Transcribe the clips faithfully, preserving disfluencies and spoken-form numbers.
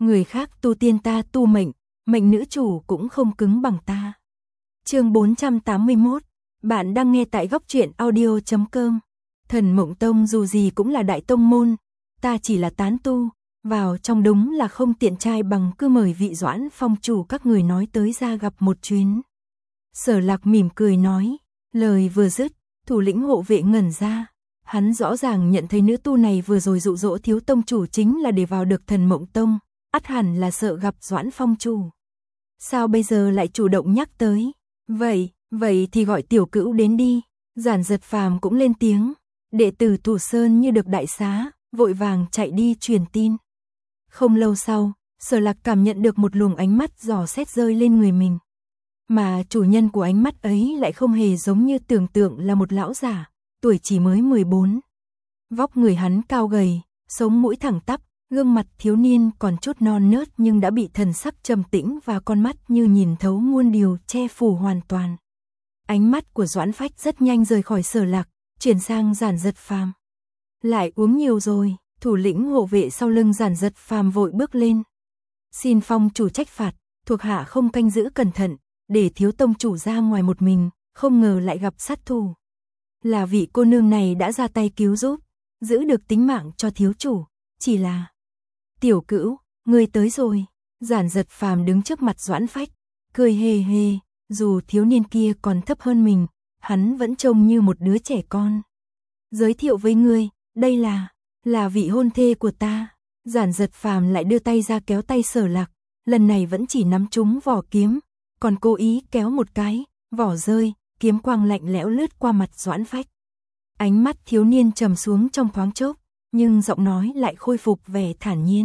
người khác tu tiên ta tu mệnh, mệnh nữ chủ cũng không cứng bằng ta. Chương bốn trăm tám mươi mốt, bạn đang nghe tại góc truyện audio chấm com. Thần Mộng Tông dù gì cũng là đại tông môn, ta chỉ là tán tu, vào trong đúng là không tiện trai bằng, cứ mời vị Doãn Phong chủ các người nói tới ra gặp một chuyến. Sở Lạc mỉm cười nói, lời vừa dứt, thủ lĩnh hộ vệ ngẩn ra, hắn rõ ràng nhận thấy nữ tu này vừa rồi dụ dỗ thiếu tông chủ chính là để vào được Thần Mộng Tông, ắt hẳn là sợ gặp Doãn Phong chủ. Sao bây giờ lại chủ động nhắc tới? Vậy, vậy thì gọi Tiểu Cữu đến đi. Giản Giật Phàm cũng lên tiếng, đệ tử Thủ Sơn như được đại xá, vội vàng chạy đi truyền tin. Không lâu sau, Sở Lạc cảm nhận được một luồng ánh mắt dò xét rơi lên người mình. Mà chủ nhân của ánh mắt ấy lại không hề giống như tưởng tượng là một lão giả, tuổi chỉ mới mười bốn. Vóc người hắn cao gầy, sống mũi thẳng tắp, gương mặt thiếu niên còn chút non nớt nhưng đã bị thần sắc trầm tĩnh và con mắt như nhìn thấu muôn điều che phủ hoàn toàn. Ánh mắt của Doãn Phách rất nhanh rời khỏi Sở Lạc, chuyển sang Giản Giật Phàm. Lại uống nhiều rồi, thủ lĩnh hộ vệ sau lưng Giản Giật Phàm vội bước lên. Xin Phong chủ trách phạt, thuộc hạ không canh giữ cẩn thận, để thiếu tông chủ ra ngoài một mình, không ngờ lại gặp sát thủ. Là vị cô nương này đã ra tay cứu giúp, giữ được tính mạng cho thiếu chủ, chỉ là... Tiểu Cữu, ngươi tới rồi. Giản Giật Phàm đứng trước mặt Doãn Phách, cười hề hề, dù thiếu niên kia còn thấp hơn mình, hắn vẫn trông như một đứa trẻ con. Giới thiệu với ngươi, đây là, là vị hôn thê của ta. Giản Giật Phàm lại đưa tay ra kéo tay Sở Lạc, lần này vẫn chỉ nắm trúng vỏ kiếm, còn cố ý kéo một cái, vỏ rơi, kiếm quang lạnh lẽo lướt qua mặt Doãn Phách. Ánh mắt thiếu niên trầm xuống trong thoáng chốc, nhưng giọng nói lại khôi phục vẻ thản nhiên.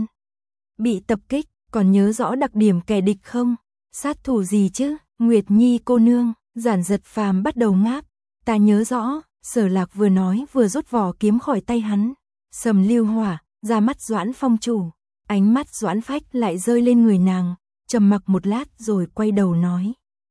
Bị tập kích, còn nhớ rõ đặc điểm kẻ địch không? Sát thủ gì chứ? Nguyệt Nhi cô nương. Giản Giật Phàm bắt đầu ngáp. Ta nhớ rõ. Sở Lạc vừa nói vừa rút vỏ kiếm khỏi tay hắn. Sầm lưu hỏa, ra mắt Doãn Phong chủ. Ánh mắt Doãn Phách lại rơi lên người nàng, trầm mặc một lát rồi quay đầu nói.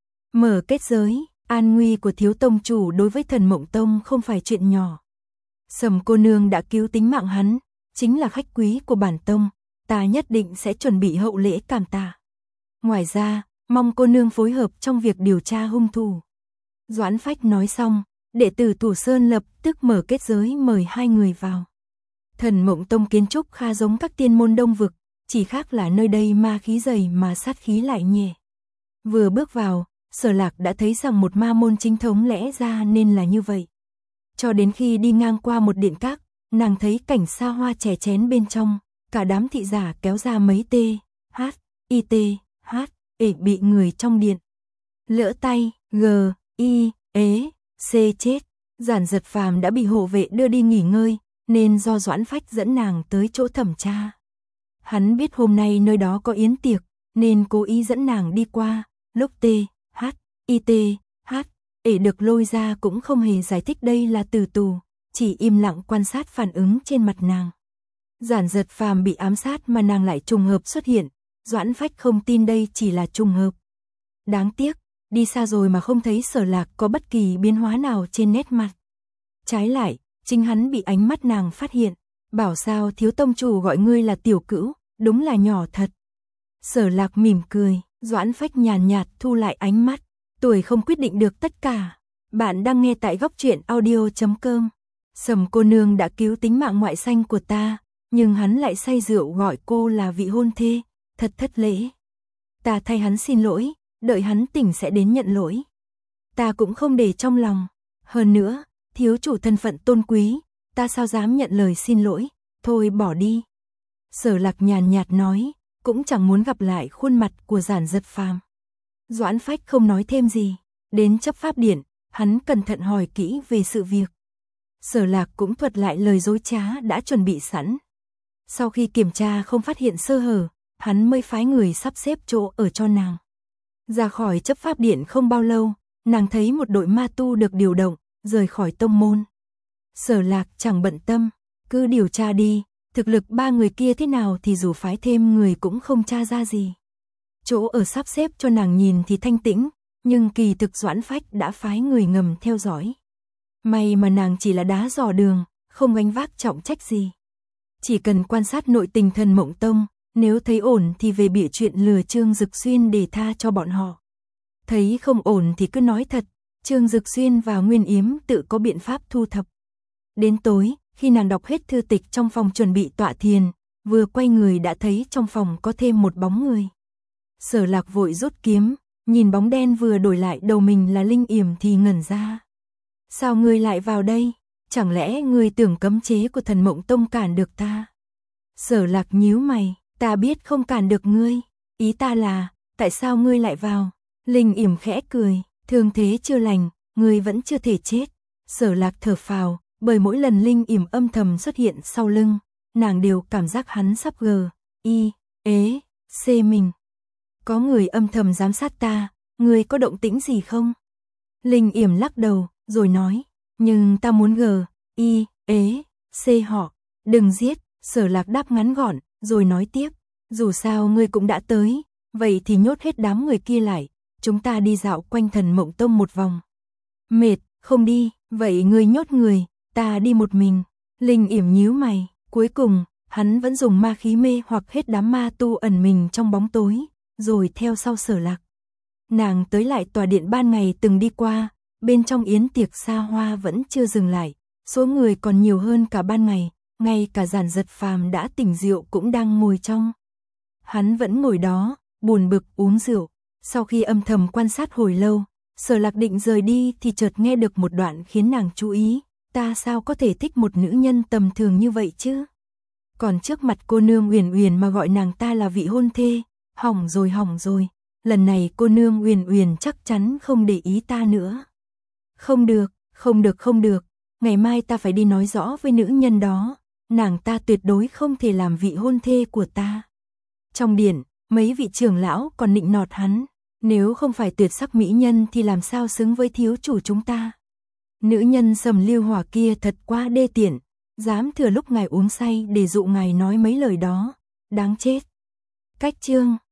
Mở kết giới, an nguy của thiếu tông chủ đối với Thần Mộng Tông không phải chuyện nhỏ. Sầm cô nương đã cứu tính mạng hắn, chính là khách quý của bản tông, ta nhất định sẽ chuẩn bị hậu lễ cảm tạ. Ngoài ra, mong cô nương phối hợp trong việc điều tra hung thủ. Doãn Phách nói xong, đệ tử Thủ Sơn lập tức mở kết giới mời hai người vào. Thần Mộng Tông kiến trúc khá giống các tiên môn Đông vực, chỉ khác là nơi đây ma khí dày mà sát khí lại nhẹ. Vừa bước vào, Sở Lạc đã thấy rằng một ma môn chính thống lẽ ra nên là như vậy. Cho đến khi đi ngang qua một điện các, nàng thấy cảnh xa hoa chè chén bên trong, cả đám thị giả kéo ra mấy tê, hát, y tê, hát, ể bị người trong điện lỡ tay, g, y, ế, c chết. Giản Giật Phàm đã bị hộ vệ đưa đi nghỉ ngơi, nên do Doãn Phách dẫn nàng tới chỗ thẩm tra. Hắn biết hôm nay nơi đó có yến tiệc, nên cố ý dẫn nàng đi qua, lúc tê, hát, y tê, hát, ể được lôi ra cũng không hề giải thích đây là tử tù, chỉ im lặng quan sát phản ứng trên mặt nàng. Giản Giật Phàm bị ám sát mà nàng lại trùng hợp xuất hiện, Doãn Phách không tin đây chỉ là trùng hợp. Đáng tiếc, đi xa rồi mà không thấy Sở Lạc có bất kỳ biến hóa nào trên nét mặt. Trái lại, chính hắn bị ánh mắt nàng phát hiện, bảo sao thiếu tông chủ gọi ngươi là Tiểu Cữu, đúng là nhỏ thật. Sở Lạc mỉm cười, Doãn Phách nhàn nhạt thu lại ánh mắt, tuổi không quyết định được tất cả. Bạn đang nghe tại góc truyện audio chấm com. Sầm cô nương đã cứu tính mạng ngoại sanh của ta, nhưng hắn lại say rượu gọi cô là vị hôn thê, thật thất lễ. Ta thay hắn xin lỗi, đợi hắn tỉnh sẽ đến nhận lỗi. Ta cũng không để trong lòng. Hơn nữa, thiếu chủ thân phận tôn quý, ta sao dám nhận lời xin lỗi, thôi bỏ đi. Sở Lạc nhàn nhạt nói, cũng chẳng muốn gặp lại khuôn mặt của Giản Giật Phàm. Doãn Phách không nói thêm gì, đến chấp pháp điện, hắn cẩn thận hỏi kỹ về sự việc. Sở Lạc cũng thuật lại lời dối trá đã chuẩn bị sẵn. Sau khi kiểm tra không phát hiện sơ hở, hắn mới phái người sắp xếp chỗ ở cho nàng. Ra khỏi chấp pháp điện không bao lâu, nàng thấy một đội ma tu được điều động, rời khỏi tông môn. Sở Lạc chẳng bận tâm, cứ điều tra đi, thực lực ba người kia thế nào thì dù phái thêm người cũng không tra ra gì. Chỗ ở sắp xếp cho nàng nhìn thì thanh tĩnh, nhưng kỳ thực Doãn Phách đã phái người ngầm theo dõi. May mà nàng chỉ là đá dò đường, không gánh vác trọng trách gì. Chỉ cần quan sát nội tình Thần Mộng Tông, Nếu thấy ổn thì về bịa chuyện lừa Trương Dực Xuyên để tha cho bọn họ. Thấy không ổn thì cứ nói thật, Trương Dực Xuyên và Nguyên Yếm tự có biện pháp thu thập. Đến tối, khi nàng đọc hết thư tịch trong phòng chuẩn bị tọa thiền, vừa quay người đã thấy trong phòng có thêm một bóng người. Sở Lạc vội rút kiếm, nhìn bóng đen vừa đổi lại đầu mình là Linh Yểm thì ngẩn ra. Sao ngươi lại vào đây? Chẳng lẽ ngươi tưởng cấm chế của Thần Mộng Tông cản được ta? Sở Lạc nhíu mày, ta biết không cản được ngươi, ý ta là, tại sao ngươi lại vào? Linh Yểm khẽ cười, thương thế chưa lành, ngươi vẫn chưa thể chết. Sở Lạc thở phào, bởi mỗi lần Linh Yểm âm thầm xuất hiện sau lưng, nàng đều cảm giác hắn sắp gờ, y, ế, xê mình. Có người âm thầm giám sát ta, ngươi có động tĩnh gì không? Linh Yểm lắc đầu, rồi nói, nhưng ta muốn gờ, y, ế, xê họ, đừng giết. Sở Lạc đáp ngắn gọn, rồi nói tiếp, dù sao ngươi cũng đã tới, vậy thì nhốt hết đám người kia lại, chúng ta đi dạo quanh Thần Mộng Tông một vòng. Mệt, không đi, vậy ngươi nhốt người, ta đi một mình. Linh Yểm nhíu mày, cuối cùng, hắn vẫn dùng ma khí mê hoặc hết đám ma tu ẩn mình trong bóng tối, rồi theo sau Sở Lạc. Nàng tới lại tòa điện ban ngày từng đi qua, bên trong yến tiệc xa hoa vẫn chưa dừng lại, số người còn nhiều hơn cả ban ngày, ngay cả Giản Giật Phàm đã tỉnh rượu cũng đang ngồi trong. Hắn vẫn ngồi đó, buồn bực uống rượu, sau khi âm thầm quan sát hồi lâu, Sở Lạc định rời đi thì chợt nghe được một đoạn khiến nàng chú ý, ta sao có thể thích một nữ nhân tầm thường như vậy chứ? Còn trước mặt cô nương Uyển Uyển mà gọi nàng ta là vị hôn thê, hỏng rồi hỏng rồi, lần này cô nương Uyển Uyển chắc chắn không để ý ta nữa. Không được, không được không được, ngày mai ta phải đi nói rõ với nữ nhân đó, nàng ta tuyệt đối không thể làm vị hôn thê của ta. Trong điện, mấy vị trưởng lão còn nịnh nọt hắn, nếu không phải tuyệt sắc mỹ nhân thì làm sao xứng với thiếu chủ chúng ta. Nữ nhân Sầm Liêu Hỏa kia thật quá đê tiện, dám thừa lúc ngài uống say để dụ ngài nói mấy lời đó, đáng chết. Cách chương